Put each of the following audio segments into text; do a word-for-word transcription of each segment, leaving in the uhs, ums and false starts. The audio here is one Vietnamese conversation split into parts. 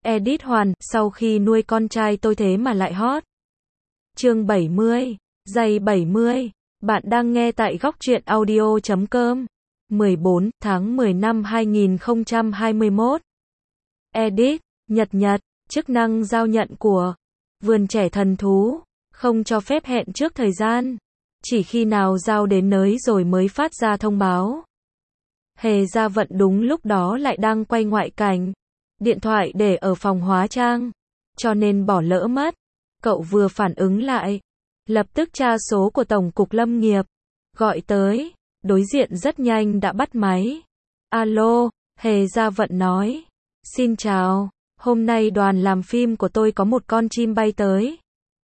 Edit Hoàn, sau khi nuôi con trai tôi thế mà lại hot. Chương bảy mươi, giây bảy mươi. Bạn đang nghe tại góc truyện audio chấm com. mười bốn tháng mười năm hai nghìn không trăm hai mươi mốt. Edit, Nhật Nhật, chức năng giao nhận của vườn trẻ thần thú, không cho phép hẹn trước thời gian. Chỉ khi nào giao đến nơi rồi mới phát ra thông báo. Hề Gia Vận đúng lúc đó lại đang quay ngoại cảnh. Điện thoại để ở phòng hóa trang, cho nên bỏ lỡ mất. Cậu vừa phản ứng lại, lập tức tra số của Tổng cục Lâm nghiệp, gọi tới, đối diện rất nhanh đã bắt máy. Alo, Hề Gia Vận nói. Xin chào, hôm nay đoàn làm phim của tôi có một con chim bay tới.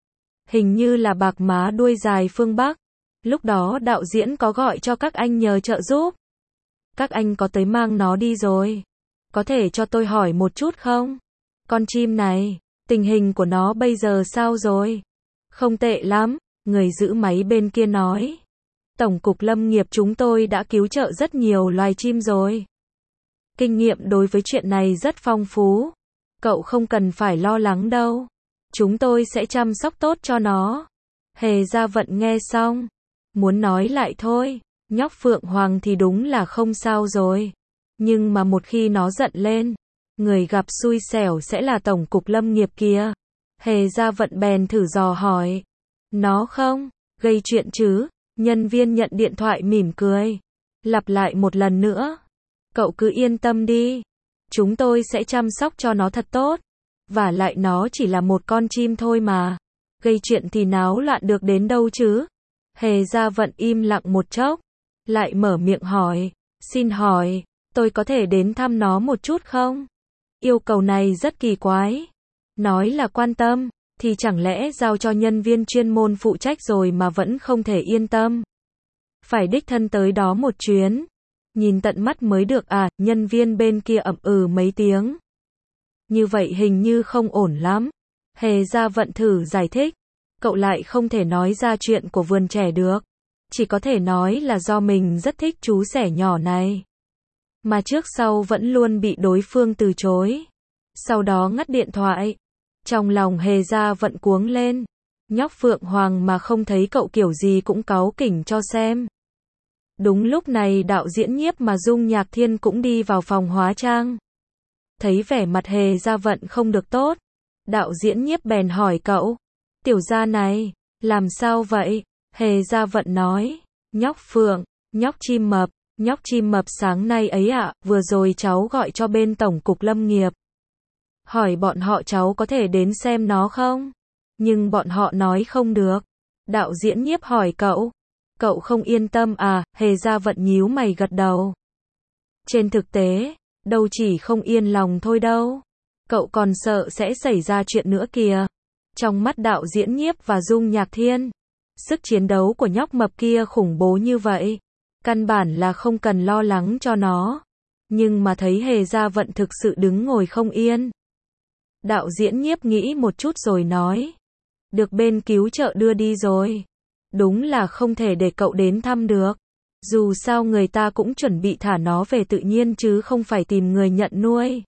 Hình như là bạc má đuôi dài phương Bắc. Lúc đó đạo diễn có gọi cho các anh nhờ trợ giúp. Các anh có tới mang nó đi rồi. Có thể cho tôi hỏi một chút không? Con chim này, tình hình của nó bây giờ sao rồi? Không tệ lắm, người giữ máy bên kia nói. Tổng cục Lâm nghiệp chúng tôi đã cứu trợ rất nhiều loài chim rồi. Kinh nghiệm đối với chuyện này rất phong phú. Cậu không cần phải lo lắng đâu. Chúng tôi sẽ chăm sóc tốt cho nó. Hề Gia Vận nghe xong, muốn nói lại thôi. Nhóc Phượng Hoàng thì đúng là không sao rồi. Nhưng mà một khi nó giận lên, người gặp xui xẻo sẽ là Tổng cục Lâm nghiệp kia. Hề Gia Vận bèn thử dò hỏi. Nó không gây chuyện chứ? Nhân viên nhận điện thoại mỉm cười. Lặp lại một lần nữa. Cậu cứ yên tâm đi. Chúng tôi sẽ chăm sóc cho nó thật tốt. Vả lại nó chỉ là một con chim thôi mà. Gây chuyện thì náo loạn được đến đâu chứ? Hề Gia Vận im lặng một chốc. Lại mở miệng hỏi. Xin hỏi, tôi có thể đến thăm nó một chút không? Yêu cầu này rất kỳ quái. Nói là quan tâm, thì chẳng lẽ giao cho nhân viên chuyên môn phụ trách rồi mà vẫn không thể yên tâm. Phải đích thân tới đó một chuyến. Nhìn tận mắt mới được à, nhân viên bên kia ậm ừ mấy tiếng. Như vậy hình như không ổn lắm. Hề Gia Vận thử giải thích. Cậu lại không thể nói ra chuyện của vườn trẻ được. Chỉ có thể nói là do mình rất thích chú sẻ nhỏ này. Mà trước sau vẫn luôn bị đối phương từ chối. Sau đó ngắt điện thoại. Trong lòng Hề Gia Vận cuống lên. Nhóc Phượng Hoàng mà không thấy cậu kiểu gì cũng cáu kỉnh cho xem. Đúng lúc này đạo diễn Nhiếp mà Dung Nhạc Thiên cũng đi vào phòng hóa trang. Thấy vẻ mặt Hề Gia Vận không được tốt. Đạo diễn Nhiếp bèn hỏi cậu. Tiểu gia này, làm sao vậy? Hề Gia Vận nói. Nhóc Phượng, nhóc chim mập, nhóc chim mập sáng nay ấy ạ, à, vừa rồi cháu gọi cho bên Tổng cục Lâm nghiệp. Hỏi bọn họ cháu có thể đến xem nó không? Nhưng bọn họ nói không được. Đạo diễn Nhiếp hỏi cậu. Cậu không yên tâm à? Hề Gia Vận nhíu mày gật đầu. Trên thực tế, đâu chỉ không yên lòng thôi đâu. Cậu còn sợ sẽ xảy ra chuyện nữa kìa. Trong mắt đạo diễn Nhiếp và Dung Nhạc Thiên, sức chiến đấu của nhóc mập kia khủng bố như vậy. Căn bản là không cần lo lắng cho nó. Nhưng mà thấy Hề Gia Vận thực sự đứng ngồi không yên. Đạo diễn Nhiếp nghĩ một chút rồi nói. Được bên cứu trợ đưa đi rồi. Đúng là không thể để cậu đến thăm được. Dù sao người ta cũng chuẩn bị thả nó về tự nhiên chứ không phải tìm người nhận nuôi.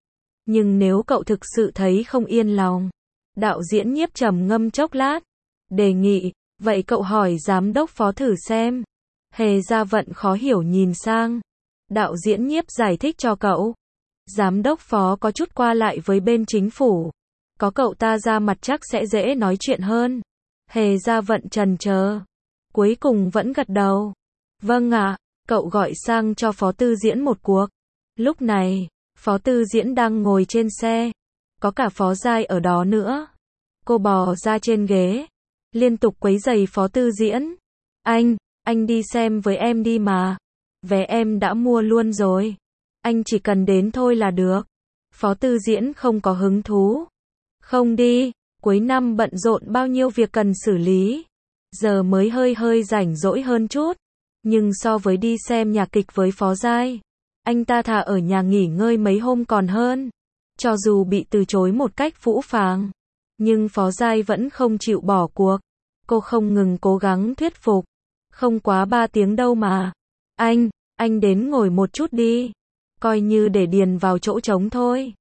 Nhưng nếu cậu thực sự thấy không yên lòng. Đạo diễn Nhiếp trầm ngâm chốc lát. Đề nghị, vậy cậu hỏi giám đốc phó thử xem. Hề Gia Vận khó hiểu nhìn sang. Đạo diễn Nhiếp giải thích cho cậu. Giám đốc phó có chút qua lại với bên chính phủ. Có cậu ta ra mặt chắc sẽ dễ nói chuyện hơn. Hề Gia Vận trần chờ. Cuối cùng vẫn gật đầu. Vâng ạ, cậu gọi sang cho phó tư diễn một cuộc. Lúc này, phó tư diễn đang ngồi trên xe. Có cả phó giai ở đó nữa. Cô bò ra trên ghế. Liên tục quấy rầy phó tư diễn. Anh, anh đi xem với em đi mà. Vé em đã mua luôn rồi. Anh chỉ cần đến thôi là được. Phó tư diễn không có hứng thú. Không đi, cuối năm bận rộn bao nhiêu việc cần xử lý. Giờ mới hơi hơi rảnh rỗi hơn chút. Nhưng so với đi xem nhạc kịch với phó giai, anh ta thà ở nhà nghỉ ngơi mấy hôm còn hơn. Cho dù bị từ chối một cách phũ phàng. Nhưng phó giai vẫn không chịu bỏ cuộc. Cô không ngừng cố gắng thuyết phục. Không quá ba tiếng đâu mà. Anh, anh đến ngồi một chút đi. Coi như để điền vào chỗ trống thôi.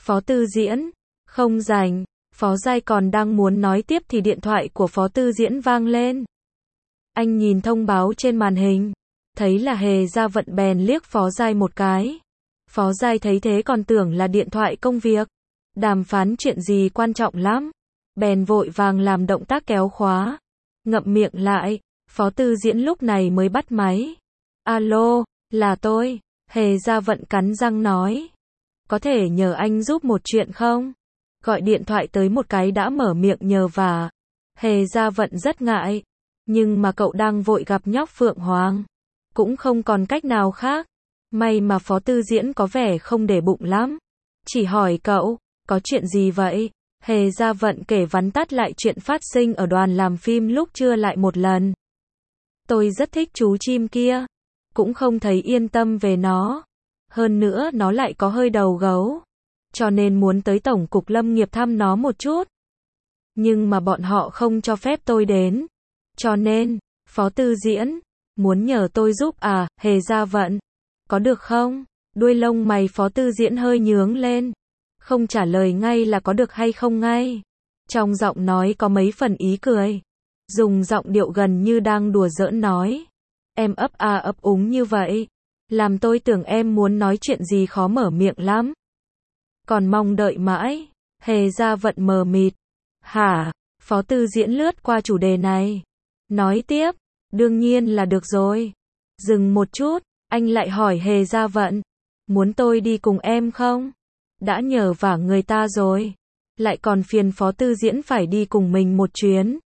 Phó Tư Diễn, không rảnh. Phó Giai còn đang muốn nói tiếp thì điện thoại của Phó Tư Diễn vang lên. Anh nhìn thông báo trên màn hình, thấy là Hề Gia Vận bèn liếc Phó Giai một cái. Phó Giai thấy thế còn tưởng là điện thoại công việc, đàm phán chuyện gì quan trọng lắm, bèn vội vàng làm động tác kéo khóa, ngậm miệng lại. Phó Tư Diễn lúc này mới bắt máy. Alo, là tôi. Hề Gia Vận cắn răng nói. Có thể nhờ anh giúp một chuyện không? Gọi điện thoại tới một cái đã mở miệng nhờ vả. Hề Gia Vận rất ngại, nhưng mà cậu đang vội gặp nhóc Phượng Hoàng, cũng không còn cách nào khác. May mà Phó Tư Diễn có vẻ không để bụng lắm, chỉ hỏi cậu, có chuyện gì vậy? Hề Gia Vận kể vắn tắt lại chuyện phát sinh ở đoàn làm phim lúc trưa lại một lần. Tôi rất thích chú chim kia, cũng không thấy yên tâm về nó. Hơn nữa nó lại có hơi đầu gấu, cho nên muốn tới Tổng cục Lâm nghiệp thăm nó một chút. Nhưng mà bọn họ không cho phép tôi đến. Cho nên, Phó Tư Diễn, muốn nhờ tôi giúp à, Hề Gia Vận. Có được không? Đuôi lông mày Phó Tư Diễn hơi nhướng lên. Không trả lời ngay là có được hay không ngay. Trong giọng nói có mấy phần ý cười. Dùng giọng điệu gần như đang đùa giỡn nói. Em ấp a ấp úng như vậy, làm tôi tưởng em muốn nói chuyện gì khó mở miệng lắm. Còn mong đợi mãi. Hề Gia Vận mờ mịt. Hả? Phó Tư Diễn lướt qua chủ đề này. Nói tiếp. Đương nhiên là được rồi. Dừng một chút, anh lại hỏi Hề Gia Vận. Muốn tôi đi cùng em không? Đã nhờ vả người ta rồi, lại còn phiền Phó Tư Diễn phải đi cùng mình một chuyến.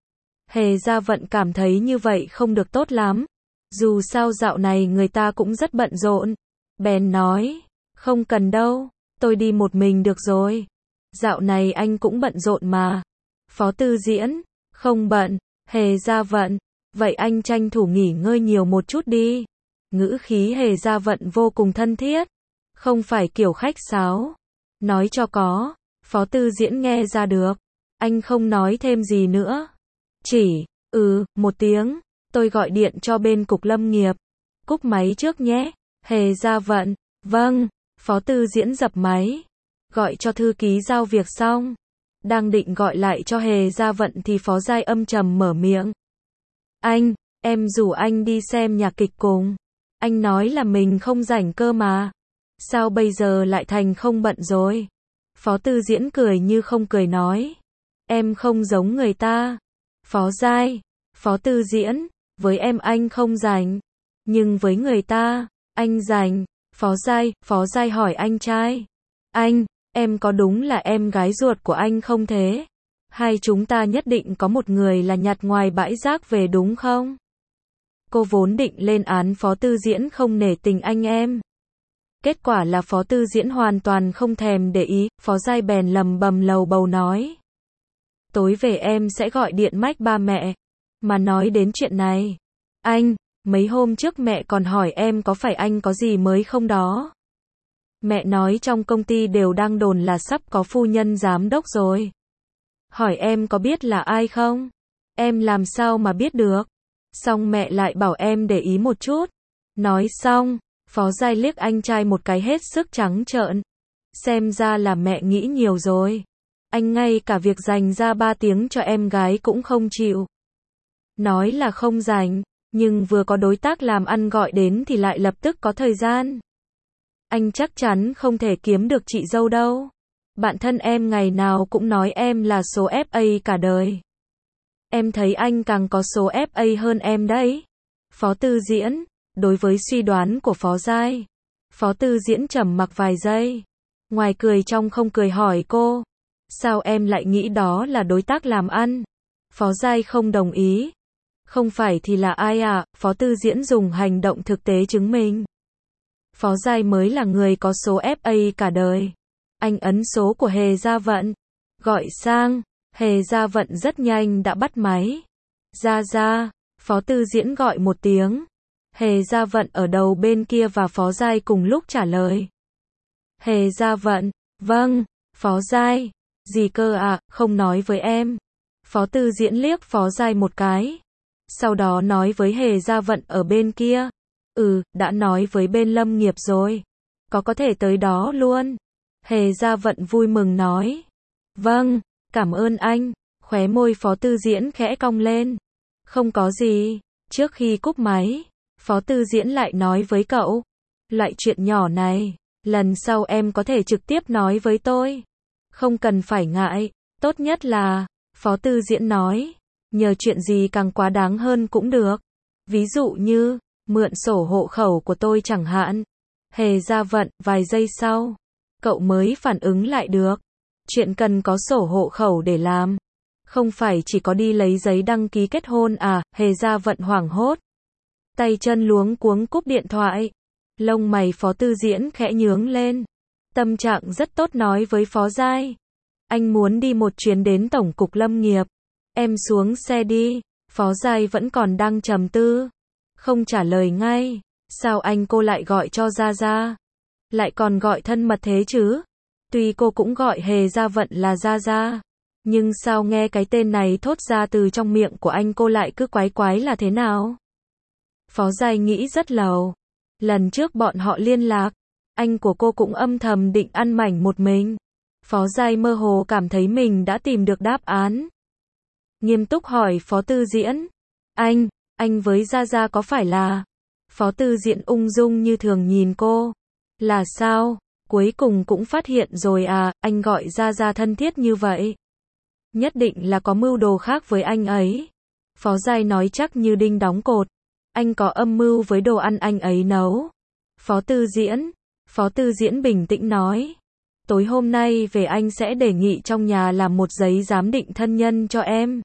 Hề Gia Vận cảm thấy như vậy không được tốt lắm. Dù sao dạo này người ta cũng rất bận rộn. Bèn nói, không cần đâu, tôi đi một mình được rồi. Dạo này anh cũng bận rộn mà. Phó Tư Diễn, không bận. Hề Gia Vận, vậy anh tranh thủ nghỉ ngơi nhiều một chút đi. Ngữ khí Hề Gia Vận vô cùng thân thiết, không phải kiểu khách sáo. Nói cho có. Phó Tư Diễn nghe ra được. Anh không nói thêm gì nữa. Chỉ, ừ, một tiếng. Tôi gọi điện cho bên cục lâm nghiệp. Cúp máy trước nhé. Hề Gia Vận, vâng. Phó Tư Diễn dập máy. Gọi cho thư ký giao việc xong. Đang định gọi lại cho Hề Gia Vận thì Phó Giai âm trầm mở miệng. Anh, em rủ anh đi xem nhạc kịch cùng. Anh nói là mình không rảnh cơ mà. Sao bây giờ lại thành không bận rồi? Phó Tư Diễn cười như không cười nói. Em không giống người ta. Phó Giai, Phó Tư Diễn, với em anh không rảnh. Nhưng với người ta, anh rảnh. Phó Giai, Phó Giai hỏi anh trai. Anh, em có đúng là em gái ruột của anh không thế? Hai chúng ta nhất định có một người là nhặt ngoài bãi rác về đúng không? Cô vốn định lên án Phó Tư Diễn không nể tình anh em. Kết quả là Phó Tư Diễn hoàn toàn không thèm để ý. Phó Giai bèn lầm bầm lầu bầu nói. Tối về em sẽ gọi điện mách ba mẹ. Mà nói đến chuyện này. Anh, mấy hôm trước mẹ còn hỏi em có phải anh có gì mới không đó. Mẹ nói trong công ty đều đang đồn là sắp có phu nhân giám đốc rồi. Hỏi em có biết là ai không? Em làm sao mà biết được? Xong mẹ lại bảo em để ý một chút. Nói xong, Phó Giai liếc anh trai một cái hết sức trắng trợn. Xem ra là mẹ nghĩ nhiều rồi. Anh ngay cả việc dành ra ba tiếng cho em gái cũng không chịu. Nói là không dành, nhưng vừa có đối tác làm ăn gọi đến thì lại lập tức có thời gian. Anh chắc chắn không thể kiếm được chị dâu đâu. Bạn thân em ngày nào cũng nói em là số ép a cả đời. Em thấy anh càng có số ép a hơn em đấy. Phó Tư Diễn, đối với suy đoán của Phó Giai, Phó Tư Diễn trầm mặc vài giây. Ngoài cười trong không cười hỏi cô. Sao em lại nghĩ đó là đối tác làm ăn? Phó Giai không đồng ý. Không phải thì là ai à? Phó Tư Diễn dùng hành động thực tế chứng minh. Phó Giai mới là người có số ép a cả đời. Anh ấn số của Hề Gia Vận. Gọi sang. Hề Gia Vận rất nhanh đã bắt máy. Gia Gia. Phó Tư Diễn gọi một tiếng. Hề Gia Vận ở đầu bên kia và Phó Giai cùng lúc trả lời. Hề Gia Vận. Vâng. Phó Giai. Gì cơ ạ, à, không nói với em. Phó Tư Diễn liếc Phó Giai một cái. Sau đó nói với Hề Gia Vận ở bên kia. Ừ, đã nói với bên lâm nghiệp rồi. Có có thể tới đó luôn. Hề Gia Vận vui mừng nói. Vâng, cảm ơn anh. Khóe môi Phó Tư Diễn khẽ cong lên. Không có gì. Trước khi cúp máy, Phó Tư Diễn lại nói với cậu. Loại chuyện nhỏ này, lần sau em có thể trực tiếp nói với tôi. Không cần phải ngại. Tốt nhất là, Phó Tư Diễn nói, nhờ chuyện gì càng quá đáng hơn cũng được. Ví dụ như, mượn sổ hộ khẩu của tôi chẳng hạn. Hề Gia Vận, vài giây sau, cậu mới phản ứng lại được. Chuyện cần có sổ hộ khẩu để làm. Không phải chỉ có đi lấy giấy đăng ký kết hôn à, Hề Gia Vận hoảng hốt. Tay chân luống cuống cúp điện thoại. Lông mày Phó Tư Diễn khẽ nhướng lên. Tâm trạng rất tốt nói với Phó Giai. Anh muốn đi một chuyến đến Tổng cục Lâm nghiệp. Em xuống xe đi. Phó Giai vẫn còn đang trầm tư. Không trả lời ngay. Sao anh cô lại gọi cho Gia Gia? Lại còn gọi thân mật thế chứ? Tuy cô cũng gọi Hề Gia Vận là Gia Gia. Nhưng sao nghe cái tên này thốt ra từ trong miệng của anh cô lại cứ quái quái là thế nào? Phó Giai nghĩ rất lâu. Lần trước bọn họ liên lạc, anh của cô cũng âm thầm định ăn mảnh một mình. Phó Giai mơ hồ cảm thấy mình đã tìm được đáp án. Nghiêm túc hỏi Phó Tư Diễn. Anh, anh với Gia Gia có phải là... Phó Tư Diễn ung dung như thường nhìn cô. Là sao? Cuối cùng cũng phát hiện rồi à, anh gọi Gia Gia thân thiết như vậy. Nhất định là có mưu đồ khác với anh ấy. Phó Giai nói chắc như đinh đóng cột. Anh có âm mưu với đồ ăn anh ấy nấu. Phó Tư Diễn. Phó Tư Diễn bình tĩnh nói. Tối hôm nay về anh sẽ đề nghị trong nhà làm một giấy giám định thân nhân cho em.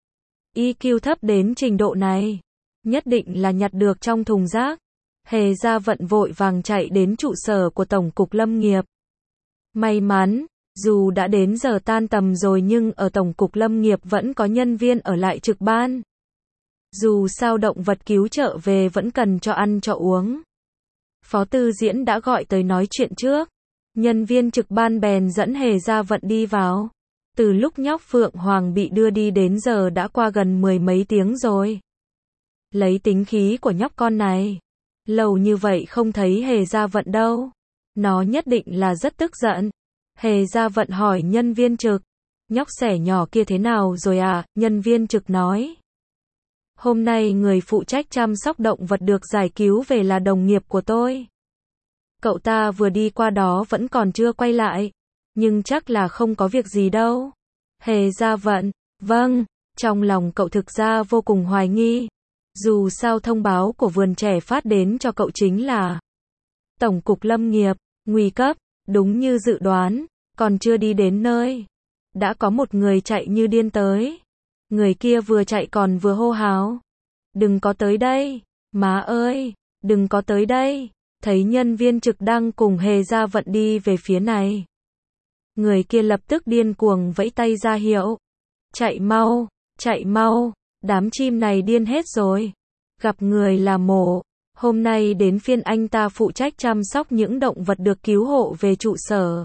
i kiu thấp đến trình độ này. Nhất định là nhặt được trong thùng rác. Hề Gia Vận vội vàng chạy đến trụ sở của Tổng cục Lâm nghiệp. May mắn, dù đã đến giờ tan tầm rồi nhưng ở Tổng cục Lâm nghiệp vẫn có nhân viên ở lại trực ban. Dù sao động vật cứu trợ về vẫn cần cho ăn cho uống. Phó Tư Diễn đã gọi tới nói chuyện trước. Nhân viên trực ban bèn dẫn Hề Gia Vận đi vào. Từ lúc nhóc Phượng Hoàng bị đưa đi đến giờ đã qua gần mười mấy tiếng rồi. Lấy tính khí của nhóc con này, lâu như vậy không thấy Hề Gia Vận đâu. Nó nhất định là rất tức giận. Hề Gia Vận hỏi nhân viên trực. Nhóc xẻ nhỏ kia thế nào rồi à? Nhân viên trực nói. Hôm nay người phụ trách chăm sóc động vật được giải cứu về là đồng nghiệp của tôi. Cậu ta vừa đi qua đó vẫn còn chưa quay lại. Nhưng chắc là không có việc gì đâu. Hề Gia Vận. Vâng. Trong lòng cậu thực ra vô cùng hoài nghi. Dù sao thông báo của vườn trẻ phát đến cho cậu chính là Tổng cục Lâm nghiệp, nguy cấp, đúng như dự đoán, còn chưa đi đến nơi. Đã có một người chạy như điên tới. Người kia vừa chạy còn vừa hô hào. Đừng có tới đây, má ơi, đừng có tới đây. Thấy nhân viên trực đang cùng Hề Gia Vận đi về phía này. Người kia lập tức điên cuồng vẫy tay ra hiệu. Chạy mau, chạy mau. Đám chim này điên hết rồi. Gặp người là mổ. Hôm nay đến phiên anh ta phụ trách chăm sóc những động vật được cứu hộ về trụ sở.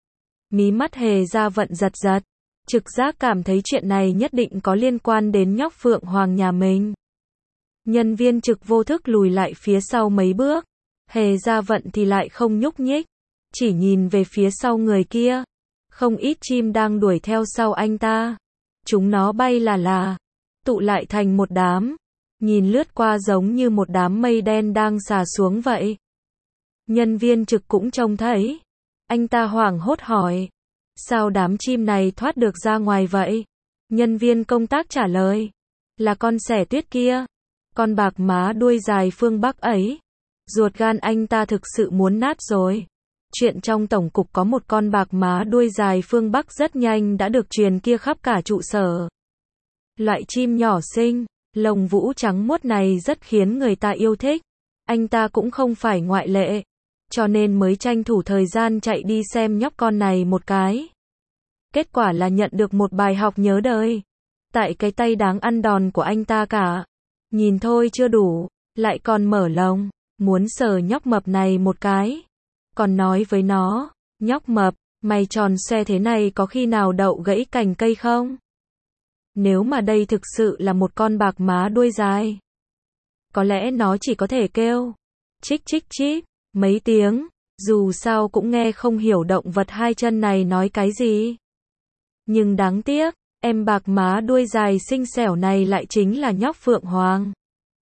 Mí mắt Hề Gia Vận giật giật. Trực giác cảm thấy chuyện này nhất định có liên quan đến nhóc Phượng Hoàng nhà mình. Nhân viên trực vô thức lùi lại phía sau mấy bước. Hề Gia Vận thì lại không nhúc nhích. Chỉ nhìn về phía sau người kia. Không ít chim đang đuổi theo sau anh ta. Chúng nó bay là là. Tụ lại thành một đám. Nhìn lướt qua giống như một đám mây đen đang xà xuống vậy. Nhân viên trực cũng trông thấy. Anh ta hoảng hốt hỏi. Sao đám chim này thoát được ra ngoài vậy? Nhân viên công tác trả lời. Là con sẻ tuyết kia. Con bạc má đuôi dài phương Bắc ấy. Ruột gan anh ta thực sự muốn nát rồi. Chuyện trong tổng cục có một con bạc má đuôi dài phương Bắc rất nhanh đã được truyền kia khắp cả trụ sở. Loại chim nhỏ xinh, lông vũ trắng muốt này rất khiến người ta yêu thích. Anh ta cũng không phải ngoại lệ. Cho nên mới tranh thủ thời gian chạy đi xem nhóc con này một cái. Kết quả là nhận được một bài học nhớ đời. Tại cái tay đáng ăn đòn của anh ta cả. Nhìn thôi chưa đủ, lại còn mở lồng, muốn sờ nhóc mập này một cái. Còn nói với nó, nhóc mập, mày tròn xoe thế này có khi nào đậu gãy cành cây không? Nếu mà đây thực sự là một con bạc má đuôi dài, có lẽ nó chỉ có thể kêu chích chích chích mấy tiếng, Dù sao cũng nghe không hiểu động vật hai chân này nói cái gì. Nhưng đáng tiếc, em bạc má đuôi dài xinh xẻo này lại chính là nhóc Phượng Hoàng.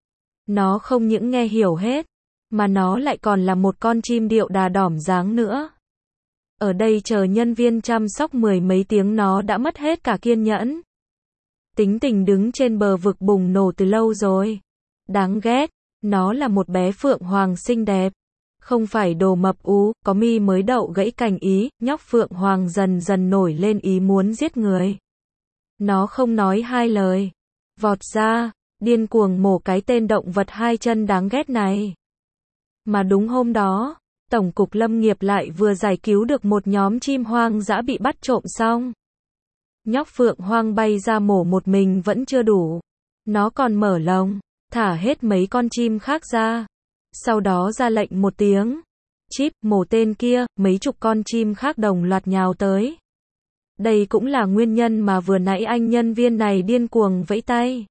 Nó không những nghe hiểu hết, mà nó lại còn là một con chim điệu đà đỏm dáng nữa. Ở đây chờ nhân viên chăm sóc mười mấy tiếng nó đã mất hết cả kiên nhẫn. Tính tình đứng trên bờ vực bùng nổ từ lâu rồi. Đáng ghét, nó là một bé Phượng Hoàng xinh đẹp. Không phải đồ mập ú, có mi mới đậu gãy cành ý, nhóc Phượng Hoàng dần dần nổi lên ý muốn giết người. Nó không nói hai lời. Vọt ra, điên cuồng mổ cái tên động vật hai chân đáng ghét này. Mà đúng hôm đó, Tổng cục Lâm nghiệp lại vừa giải cứu được một nhóm chim hoang dã bị bắt trộm xong. Nhóc Phượng Hoàng bay ra mổ một mình vẫn chưa đủ. Nó còn mở lồng, thả hết mấy con chim khác ra. Sau đó ra lệnh một tiếng. Chíp, mổ tên kia, mấy chục con chim khác đồng loạt nhào tới. Đây cũng là nguyên nhân mà vừa nãy anh nhân viên này điên cuồng vẫy tay.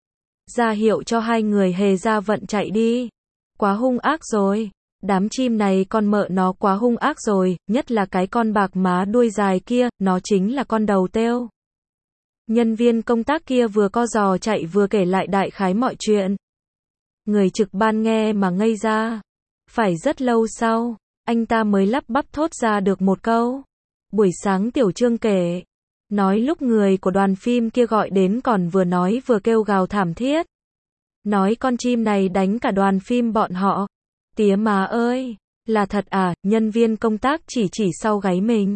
Ra hiệu cho hai người Hề Gia Vận chạy đi. Quá hung ác rồi. Đám chim này con mợ nó quá hung ác rồi, nhất là cái con bạc má đuôi dài kia, nó chính là con đầu têu. Nhân viên công tác kia vừa co giò chạy vừa kể lại đại khái mọi chuyện. Người trực ban nghe mà ngây ra. Phải rất lâu sau, anh ta mới lắp bắp thốt ra được một câu. Buổi sáng Tiểu Trương kể, nói lúc người của đoàn phim kia gọi đến còn vừa nói vừa kêu gào thảm thiết. Nói con chim này đánh cả đoàn phim bọn họ. Tía má ơi, là thật à, nhân viên công tác chỉ chỉ sau gáy mình.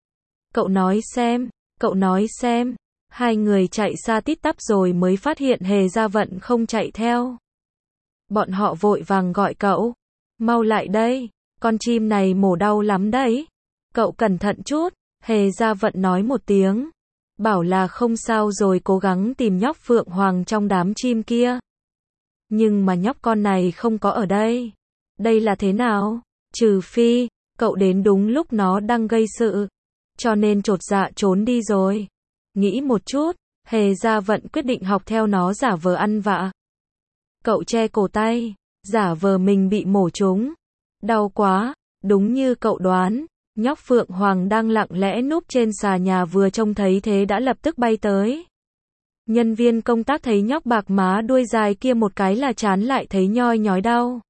Cậu nói xem, cậu nói xem, hai người chạy xa tít tắp rồi mới phát hiện Hề Gia Vận không chạy theo. Bọn họ vội vàng gọi cậu, mau lại đây, con chim này mổ đau lắm đấy. Cậu cẩn thận chút, Hề Gia Vận nói một tiếng, bảo là không sao rồi cố gắng tìm nhóc Phượng Hoàng trong đám chim kia. Nhưng mà nhóc con này không có ở đây. Đây là thế nào? Trừ phi, cậu đến đúng lúc nó đang gây sự. Cho nên chột dạ trốn đi rồi. Nghĩ một chút, Hề Gia Vận quyết định học theo nó giả vờ ăn vạ. Cậu che cổ tay, giả vờ mình bị mổ trúng. Đau quá, đúng như cậu đoán. Nhóc Phượng Hoàng đang lặng lẽ núp trên xà nhà vừa trông thấy thế đã lập tức bay tới. Nhân viên công tác thấy nhóc bạc má đuôi dài kia một cái là chán lại thấy nhoi nhói đau.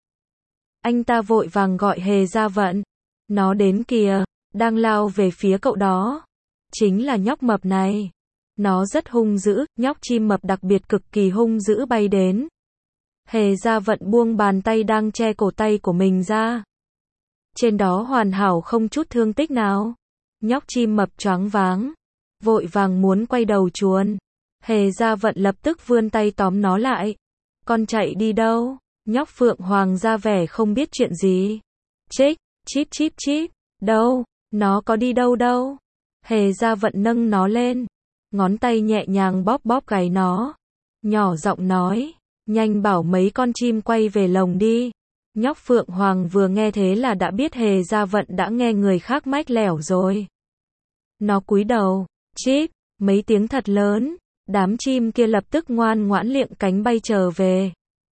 Anh ta vội vàng gọi Hề Gia Vận. Nó đến kìa, đang lao về phía cậu đó. Chính là nhóc mập này. Nó rất hung dữ, nhóc chim mập đặc biệt cực kỳ hung dữ bay đến. Hề Gia Vận buông bàn tay đang che cổ tay của mình ra. Trên đó hoàn hảo không chút thương tích nào. Nhóc chim mập choáng váng, vội vàng muốn quay đầu chuồn. Hề Gia Vận lập tức vươn tay tóm nó lại. Con chạy đi đâu? Nhóc Phượng Hoàng ra vẻ không biết chuyện gì. Chích, chip chip chip, đâu, nó có đi đâu đâu. Hề Gia Vận nâng nó lên, ngón tay nhẹ nhàng bóp bóp gáy nó. Nhỏ giọng nói, nhanh bảo mấy con chim quay về lồng đi. Nhóc Phượng Hoàng vừa nghe thế là đã biết Hề Gia Vận đã nghe người khác mách lẻo rồi. Nó cúi đầu, chip, mấy tiếng thật lớn, đám chim kia lập tức ngoan ngoãn liệng cánh bay trở về.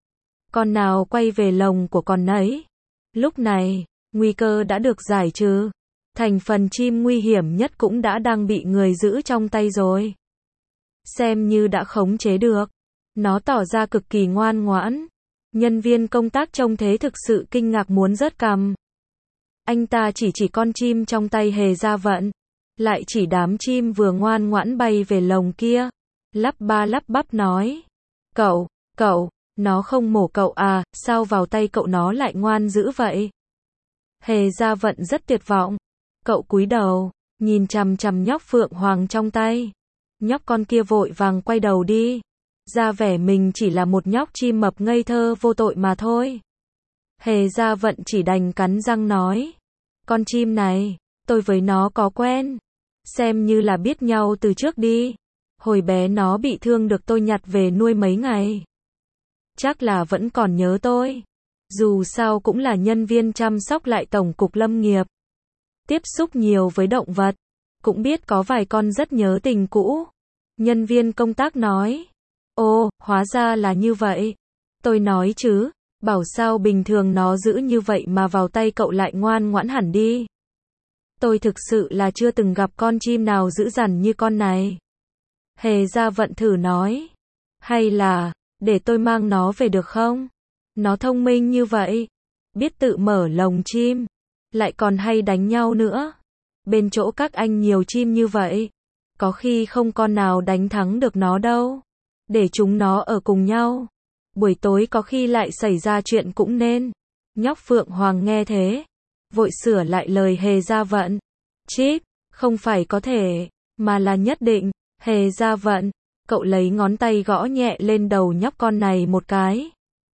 Con nào quay về lồng của con nấy. Lúc này, nguy cơ đã được giải trừ. Thành phần chim nguy hiểm nhất cũng đã đang bị người giữ trong tay rồi. Xem như đã khống chế được. Nó tỏ ra cực kỳ ngoan ngoãn. Nhân viên công tác trông thế thực sự kinh ngạc muốn rớt cằm. Anh ta chỉ chỉ con chim trong tay Hề Gia Vận. Lại chỉ đám chim vừa ngoan ngoãn bay về lồng kia. Lắp ba lắp bắp nói. Cậu, cậu, nó không mổ cậu à, sao vào tay cậu nó lại ngoan dữ vậy? Hề Gia Vận rất tuyệt vọng. Cậu cúi đầu, nhìn chằm chằm nhóc Phượng Hoàng trong tay. Nhóc con kia vội vàng quay đầu đi. Ra vẻ mình chỉ là một nhóc chim mập ngây thơ vô tội mà thôi. Hề Gia Vận chỉ đành cắn răng nói. Con chim này, tôi với nó có quen. Xem như là biết nhau từ trước đi. Hồi bé nó bị thương được tôi nhặt về nuôi mấy ngày. Chắc là vẫn còn nhớ tôi. Dù sao cũng là nhân viên chăm sóc lại Tổng cục Lâm nghiệp. Tiếp xúc nhiều với động vật. Cũng biết có vài con rất nhớ tình cũ. Nhân viên công tác nói. Ồ, hóa ra là như vậy. Tôi nói chứ, Bảo sao bình thường nó dữ như vậy mà vào tay cậu lại ngoan ngoãn hẳn đi. Tôi thực sự là chưa từng gặp con chim nào dữ dằn như con này. Hề Gia Vận thử nói. Hay là, để tôi mang nó về được không? Nó thông minh như vậy, biết tự mở lồng chim, lại còn hay đánh nhau nữa. Bên chỗ các anh nhiều chim như vậy, có khi không con nào đánh thắng được nó đâu. Để chúng nó ở cùng nhau, buổi tối có khi lại xảy ra chuyện cũng nên. Nhóc Phượng Hoàng nghe thế, vội sửa lại lời Hề Gia Vận. Chip, không phải có thể, mà là nhất định. Hề Gia Vận, cậu lấy ngón tay gõ nhẹ lên đầu nhóc con này một cái.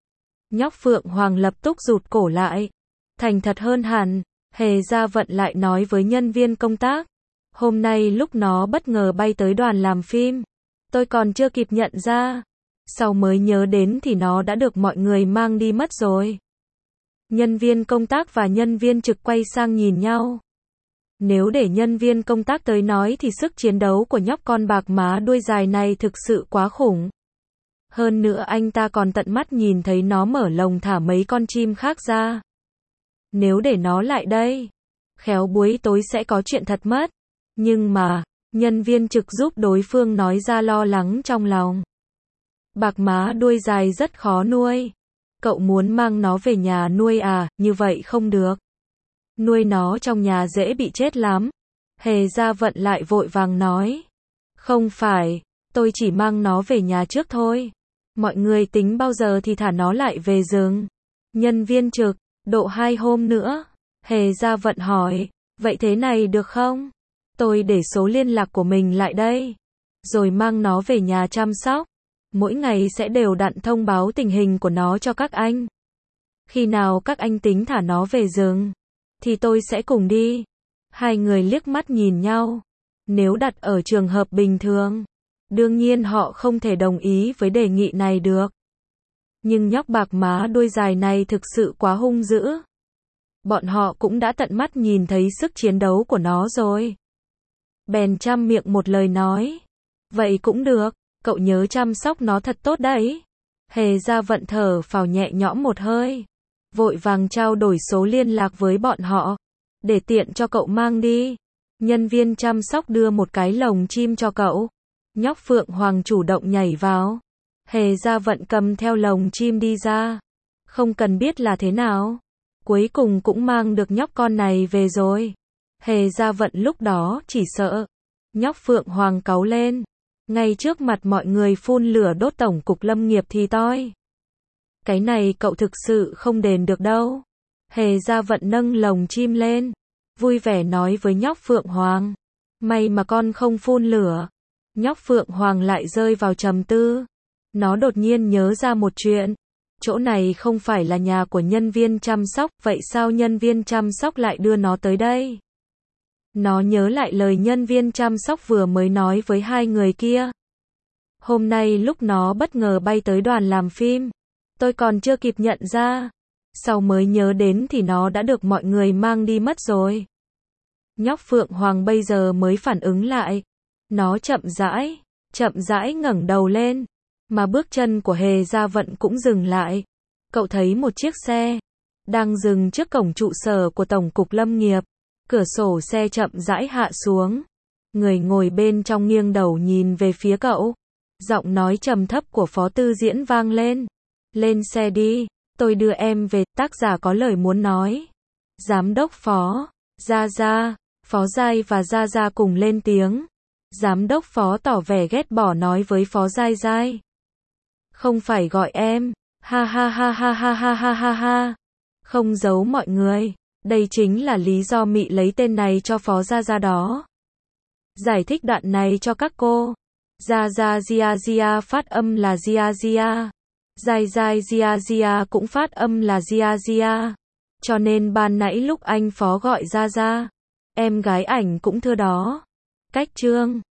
Nhóc Phượng Hoàng lập tức rụt cổ lại, thành thật hơn hẳn. Hề Gia Vận lại nói với nhân viên công tác. Hôm nay lúc nó bất ngờ bay tới đoàn làm phim, tôi còn chưa kịp nhận ra, sau mới nhớ đến thì nó đã được mọi người mang đi mất rồi. Nhân viên công tác và nhân viên trực quay sang nhìn nhau. Nếu để nhân viên công tác tới nói thì sức chiến đấu của nhóc con bạc má đuôi dài này thực sự quá khủng. Hơn nữa anh ta còn tận mắt nhìn thấy nó mở lồng thả mấy con chim khác ra. Nếu để nó lại đây, khéo buổi tối sẽ có chuyện thật mất. Nhưng mà, nhân viên trực giúp đối phương nói ra lo lắng trong lòng. Bạc má đuôi dài rất khó nuôi. Cậu muốn mang nó về nhà nuôi à, như vậy không được. Nuôi nó trong nhà dễ bị chết lắm. Hề Gia Vận lại vội vàng nói. Không phải, tôi chỉ mang nó về nhà trước thôi. Mọi người tính bao giờ thì thả nó lại về rừng. Nhân viên trực, độ hai hôm nữa. Hề Gia Vận hỏi, vậy thế này được không? Tôi để số liên lạc của mình lại đây, rồi mang nó về nhà chăm sóc. Mỗi ngày sẽ đều đặn thông báo tình hình của nó cho các anh. Khi nào các anh tính thả nó về rừng, thì tôi sẽ cùng đi. Hai người liếc mắt nhìn nhau. Nếu đặt ở trường hợp bình thường, đương nhiên họ không thể đồng ý với đề nghị này được. Nhưng nhóc bạc má đuôi dài này thực sự quá hung dữ. Bọn họ cũng đã tận mắt nhìn thấy sức chiến đấu của nó rồi. Bèn trăm miệng một lời nói. Vậy cũng được, cậu nhớ chăm sóc nó thật tốt đấy. Hề Gia Vận thở phào nhẹ nhõm một hơi, vội vàng trao đổi số liên lạc với bọn họ, để tiện cho cậu mang đi. Nhân viên chăm sóc đưa một cái lồng chim cho cậu. Nhóc Phượng Hoàng chủ động nhảy vào. Hề Gia Vận cầm theo lồng chim đi ra. Không cần biết là thế nào, cuối cùng cũng mang được nhóc con này về rồi. Hề Gia Vận lúc đó chỉ sợ nhóc Phượng Hoàng cáu lên, ngay trước mặt mọi người phun lửa đốt tổng cục lâm nghiệp thì toi. Cái này cậu thực sự không đền được đâu. Hề Gia Vận nâng lồng chim lên, vui vẻ nói với nhóc Phượng Hoàng. May mà con không phun lửa. Nhóc Phượng Hoàng lại rơi vào trầm tư. Nó đột nhiên nhớ ra một chuyện. Chỗ này không phải là nhà của nhân viên chăm sóc, vậy sao nhân viên chăm sóc lại đưa nó tới đây? Nó nhớ lại lời nhân viên chăm sóc vừa mới nói với hai người kia. Hôm nay lúc nó bất ngờ bay tới đoàn làm phim, tôi còn chưa kịp nhận ra, sau mới nhớ đến thì nó đã được mọi người mang đi mất rồi. Nhóc Phượng Hoàng bây giờ mới phản ứng lại. Nó chậm rãi, chậm rãi ngẩng đầu lên, mà bước chân của Hề Gia Vận cũng dừng lại. Cậu thấy một chiếc xe đang dừng trước cổng trụ sở của Tổng cục Lâm nghiệp. Cửa sổ xe chậm rãi hạ xuống. Người ngồi bên trong nghiêng đầu nhìn về phía cậu. Giọng nói trầm thấp của Phó Tư Diễn vang lên. Lên xe đi, tôi đưa em về. Tác giả có lời muốn nói. Giám đốc Phó Gia Gia, Phó Giai và Gia Gia cùng lên tiếng. Giám đốc Phó tỏ vẻ ghét bỏ nói với Phó Giai Giai. Không phải gọi em. Ha ha ha ha ha ha ha ha ha. Không giấu mọi người. Đây chính là lý do Mị lấy tên này cho Phó Gia Gia đó. Giải thích đoạn này cho các cô. Gia Gia Gia Gia phát âm là Gia Gia. Giai Giai Gia Gia cũng phát âm là Gia Gia. Cho nên ban nãy lúc anh Phó gọi Gia Gia, em gái ảnh cũng thưa đó. Cách chương